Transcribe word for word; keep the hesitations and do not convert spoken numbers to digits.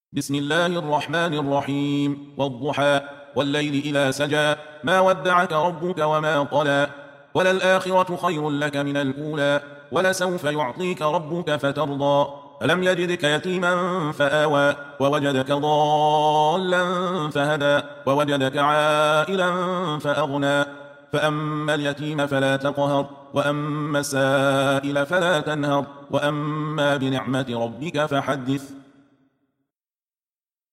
بسم الله الرحمن الرحيم والضحى والليل إذا سجى ما ودعك ربك وما قلى وللآخرة خير لك من الأولى ولسوف يعطيك ربك فترضى ألم يجدك يتيما فآوى ووجدك ضالا فهدى ووجدك عائلا فأغنى فأما اليتيم فلا تقهر وأما السائل فلا تنهر وأما بنعمة ربك فحدث